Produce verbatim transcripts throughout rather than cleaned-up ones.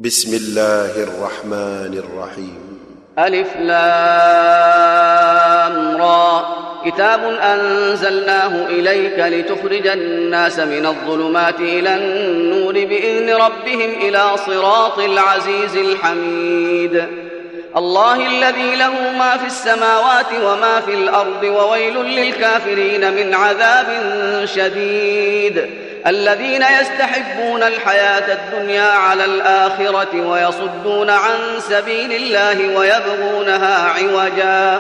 بسم الله الرحمن الرحيم. ألف لام را كتاب أنزلناه إليك لتخرج الناس من الظلمات إلى النور بإذن ربهم إلى صراط العزيز الحميد. الله الذي له ما في السماوات وما في الأرض وويل للكافرين من عذاب شديد. الذين يستحبون الحياة الدنيا على الآخرة ويصدون عن سبيل الله ويبغونها عوجا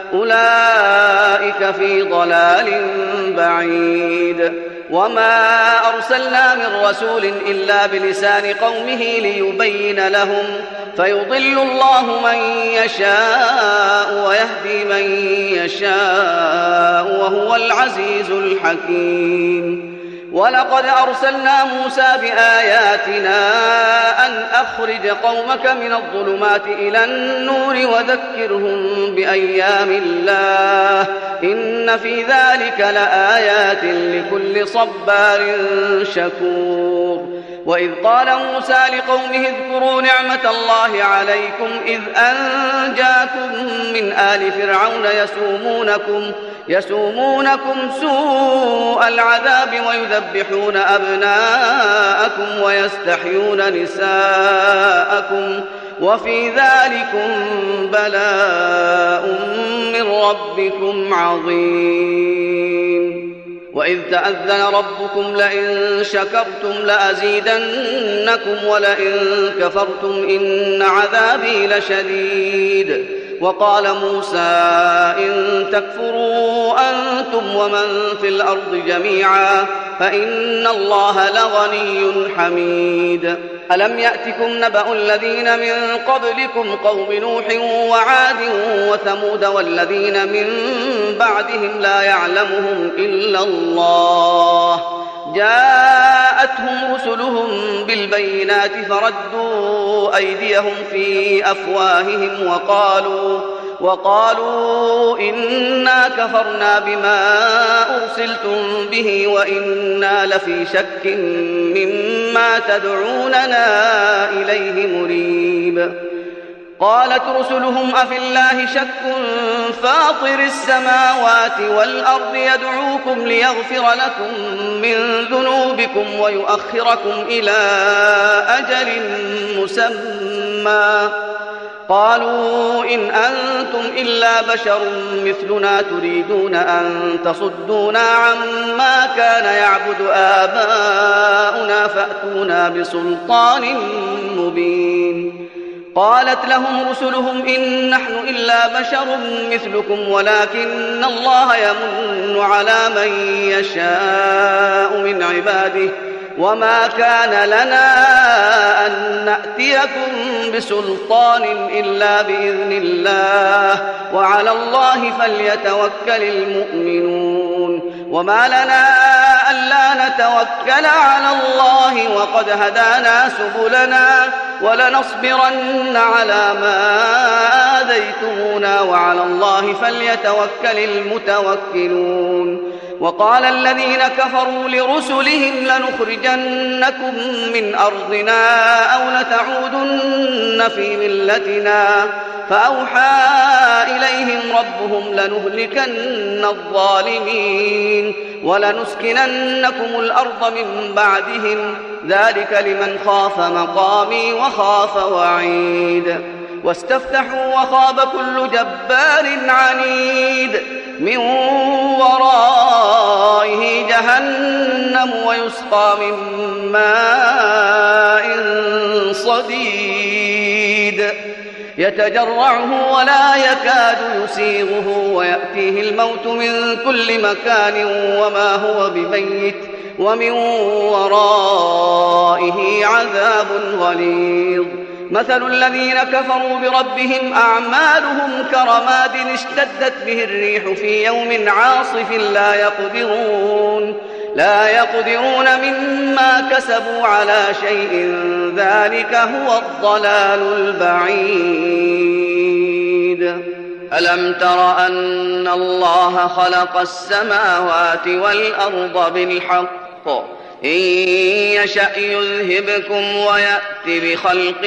أولئك في ضلال بعيد. وما أرسلنا من رسول إلا بلسان قومه ليبين لهم فيضل الله من يشاء ويهدي من يشاء وهو العزيز الحكيم. ولقد أرسلنا موسى بآياتنا أن أخرج قومك من الظلمات إلى النور وذكرهم بأيام الله إن في ذلك لآيات لكل صبار شكور. وإذ قال موسى لقومه اذكروا نعمة الله عليكم إذ أنجاكم من آل فرعون يسومونكم يسومونكم سوء العذاب ويذبحون أبناءكم ويستحيون نساءكم وفي ذلكم بلاء من ربكم عظيم. وإذ تأذن ربكم لئن شكرتم لأزيدنكم ولئن كفرتم إن عذابي لشديد. وقال موسى إن تكفروا أنتم ومن في الأرض جميعا فإن الله لغني حميد. ألم يأتكم نبأ الذين من قبلكم قوم نوح وعاد وثمود والذين من بعدهم لا يعلمهم إلا الله جاءتهم رسلهم بالبينات فردوا أيديهم في أفواههم وقالوا وقالوا إنا كفرنا بما أرسلتم به وإنا لفي شك مما تدعوننا إليه مريب. قالت رسلهم أفي الله شك فاطر السماوات والأرض يدعوكم ليغفر لكم من ذنوبكم ويؤخركم إلى أجل مسمى قالوا إن أنتم إلا بشر مثلنا تريدون أن تصدونا عما كان يعبد آباؤنا فأتونا بسلطان مبين. قالت لهم رسلهم إن نحن إلا بشر مثلكم ولكن الله يمن على من يشاء من عباده وما كان لنا أن نأتيكم بسلطان إلا بإذن الله وعلى الله فليتوكل المؤمنون. وما لنا ألا نتوكل على الله وقد هدانا سبلنا ولنصبرن على ما آذيتمونا وعلى الله فليتوكل المتوكلون. وقال الذين كفروا لرسلهم لنخرجنكم من أرضنا أو لتعودن في ملتنا فأوحى إليهم ربهم لنهلكن الظالمين ولنسكننكم الأرض من بعدهم ذلك لمن خاف مقامي وخاف وعيد. واستفتحوا وخاب كل جبار عنيد من ورائه جهنم ويسقى من ماء صديد يتجرعه ولا يكاد يسيغه ويأتيه الموت من كل مكان وما هو بميت ومن ورائه عذاب غليظ. مثل الذين كفروا بربهم أعمالهم كرماد اشتدت به الريح في يوم عاصف لا يقدرون لا يقدرون مما كسبوا على شيء ذلك هو الضلال البعيد. ألم تر أن الله خلق السماوات والأرض بالحق إن يشأ يذهبكم ويأت بخلق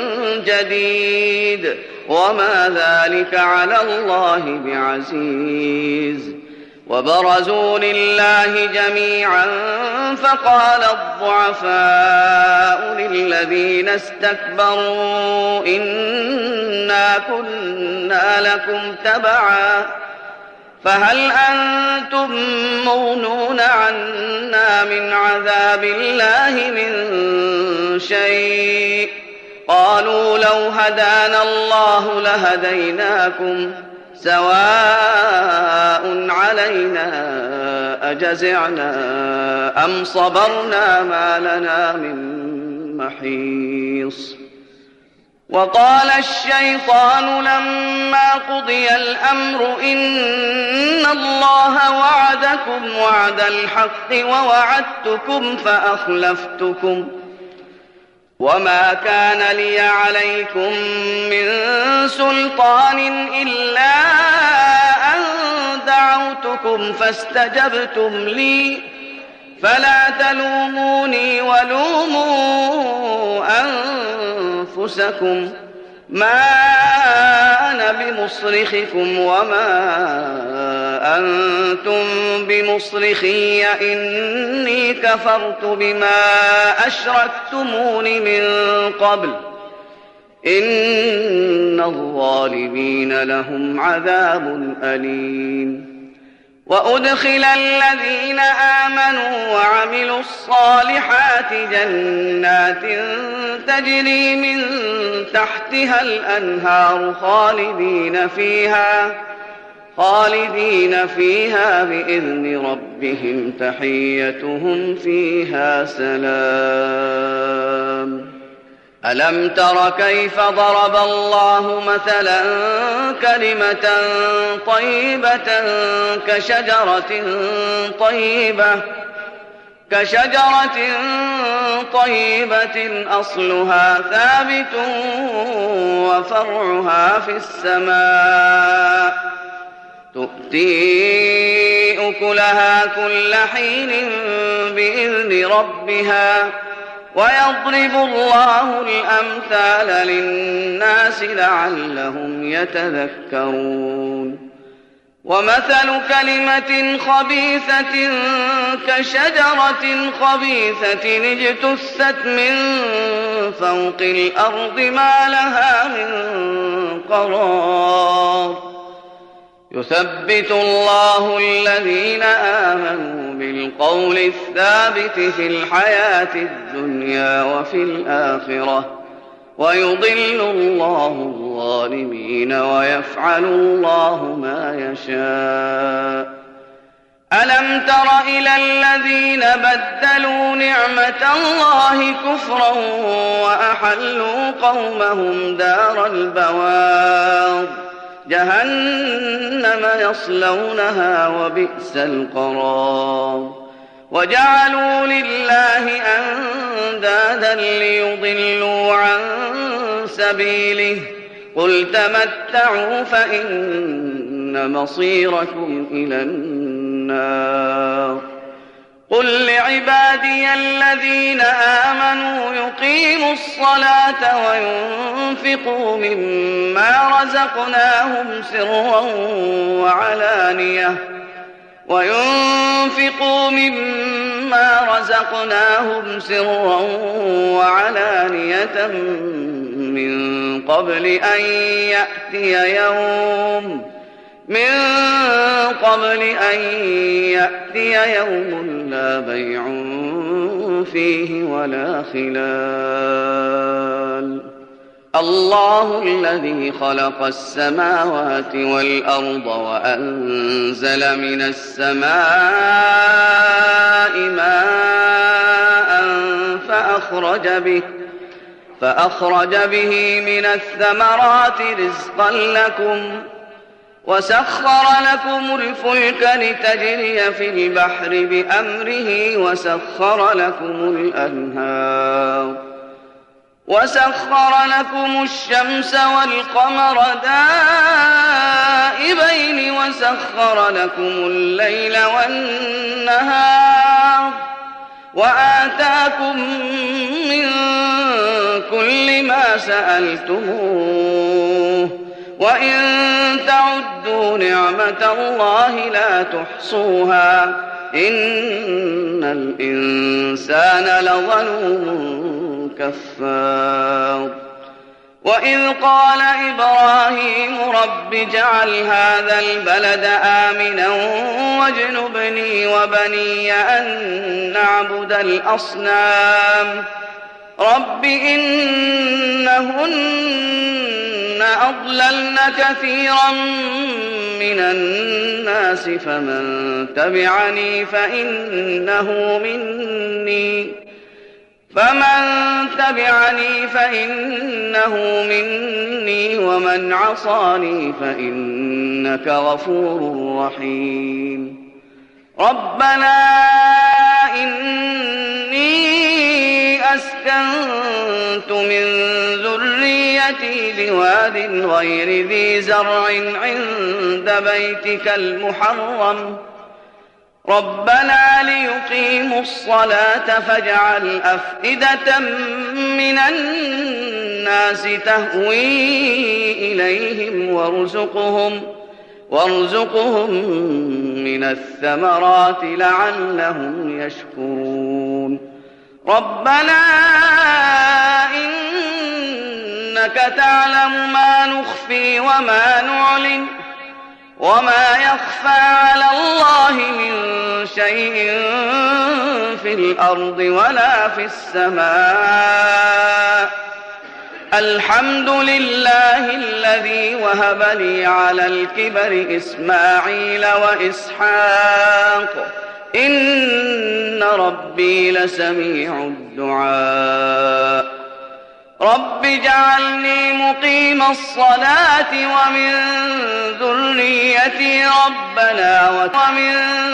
جديد وما ذلك على الله بعزيز. وبرزوا لله جميعا فقال الضعفاء للذين استكبروا إنا كنا لكم تبعا فهل أنتم مغنون عنا من عذاب الله من شيء؟ قالوا لو هدانا الله لهديناكم سواء علينا أجزعنا أم صبرنا ما لنا من محيص. وقال الشيطان لما قضي الأمر إن الله وعدكم وعد الحق ووعدتكم فأخلفتكم وما كان لي عليكم من سلطان إلا أن دعوتكم فاستجبتم لي فلا تلوموني ولوموا أنفسكم ما أنا بمصرخكم وما أنتم بمصرخي إني كفرت بما أشركتمون من قبل إن الظالمين لهم عذاب أليم. وأدخل الذين آمنوا وعملوا الصالحات جنات تجري من تحتها الأنهار خالدين فيها خالدين فيها بإذن ربهم تحيتهم فيها سلام. ألم تر كيف ضرب الله مثلا كلمة طيبة كشجرة طيبة كشجرة طيبة أصلها ثابت وفرعها في السماء تؤتي أكلها كل حين بإذن ربها ويضرب الله الأمثال للناس لعلهم يتذكرون. ومثل كلمة خبيثة كشجرة خبيثة اجتثت من فوق الأرض ما لها من قرار يثبت الله الذين آمنوا بالقول الثابت في الحياة الدنيا وفي الآخرة ويضل الله الظالمين ويفعل الله ما يشاء. ألم تر إلى الذين بدلوا نعمة الله كفرا وأحلوا قومهم دار البوار جهنم يصلونها وبئس القرار. وجعلوا لله أندادا ليضلوا عن سبيله قل تمتعوا فإن مصيركم إلى النار. قل لعبادي الذين آمنوا يقيموا الصلاة وينفقوا مما رزقناهم سرا وعلانية وينفقوا مما رزقناهم سرا وعلانية من قبل أن يأتي يوم من قبل أن يأتي يوم لا بيع فيه ولا خلال. الله الذي خلق السماوات والأرض وأنزل من السماء ماء فأخرج به فأخرج به من الثمرات رزقا لكم وسخر لكم الفلك لتجري في البحر بأمره وسخر لكم الأنهار وسخر لكم الشمس والقمر دائبين وسخر لكم الليل والنهار وآتاكم من كل ما سألتموه وإن تعدوا نعمة الله لا تحصوها إن الإنسان لظلوم كفار وإذ قال إبراهيم رب اجعل هذا البلد آمنا واجنبني وبني أن نعبد الأصنام رب إنهن أضللن كثيرا من الناس فمن تبعني فإنه مني فمن تبعني فإنه مني ومن عصاني فإنك غفور رحيم ربنا إني أسكنت من ذريتي بواد غير ذي زرع عند بيتك المحرم ربنا ليقيموا الصلاة فاجعل أفئدة من الناس تهوي إليهم وارزقهم وارزقهم من الثمرات لعلهم يشكرون ربنا إنك تعلم ما نخفي وما نعلن وما يخفى على الله من شيء في الأرض ولا في السماء الحمد لله الذي وهب لي على الكبر إسماعيل وإسحاق إن ربي لسميع الدعاء رب اجعلني مقيم الصلاة ومن ذريتي ربنا ومن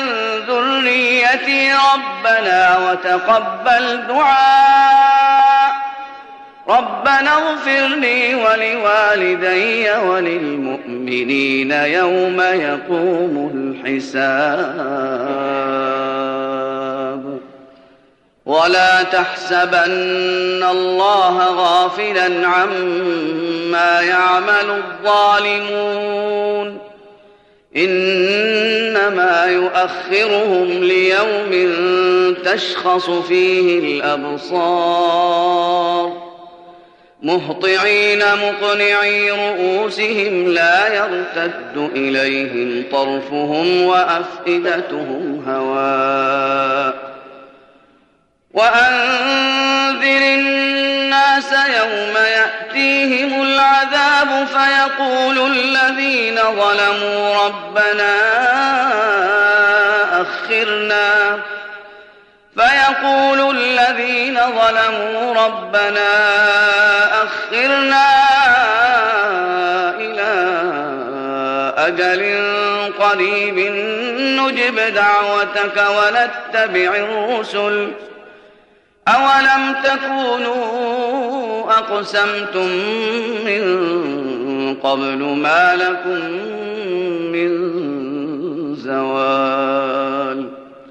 ذريتي ربنا وتقبل دعاء ربنا اغفر لي ولوالدي وللمؤمنين يوم يقوم الحساب ولا تحسبن الله غافلا عما يعمل الظالمون إنما يؤخرهم ليوم تشخص فيه الأبصار مهطعين مقنعي رؤوسهم لا يرتد إليهم طرفهم وأفئدتهم هواء وأنذر الناس يوم يأتيهم العذاب فيقول الذين ظلموا ربنا أخرنا فيقول الذين ظلموا ربنا أخرنا إلى أجل قريب نجب دعوتك ونتبع الرسل أولم تكونوا أقسمتم من قبل ما لكم من زوال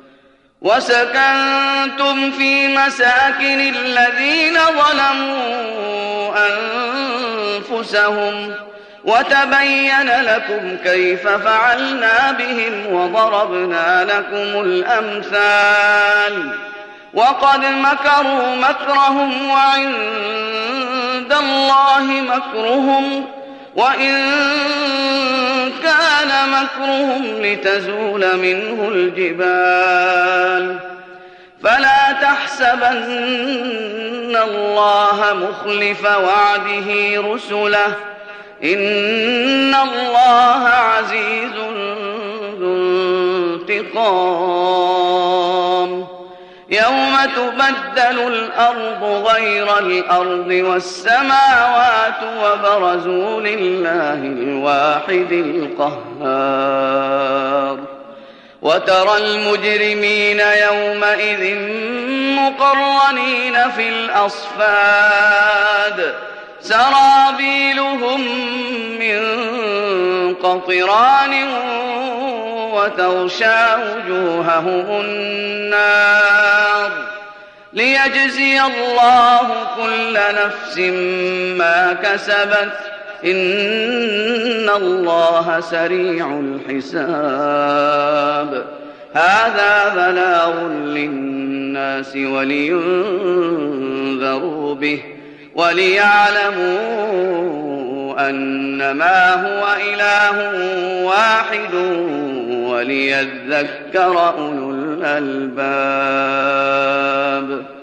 وسكنتم في مساكن الذين ظلموا أنفسهم وتبين لكم كيف فعلنا بهم وضربنا لكم الأمثال وقد مكروا مكرهم وعند الله مكرهم وإن كان مكرهم لتزول منه الجبال فلا تحسبن الله مخلف وعده رسله إن الله عزيز ذو انتقام يوم تبدل الأرض غير الأرض والسماوات وبرزوا لله الواحد القهار وترى المجرمين يومئذ مقرنين في الأصفاد سرابيلهم من قطران وتغشى وجوههم النار ليجزي الله كل نفس ما كسبت إن الله سريع الحساب. هذا بلاغ للناس ولينذروا به وليعلموا أنما هو إله واحد وليذكر أولو الألباب.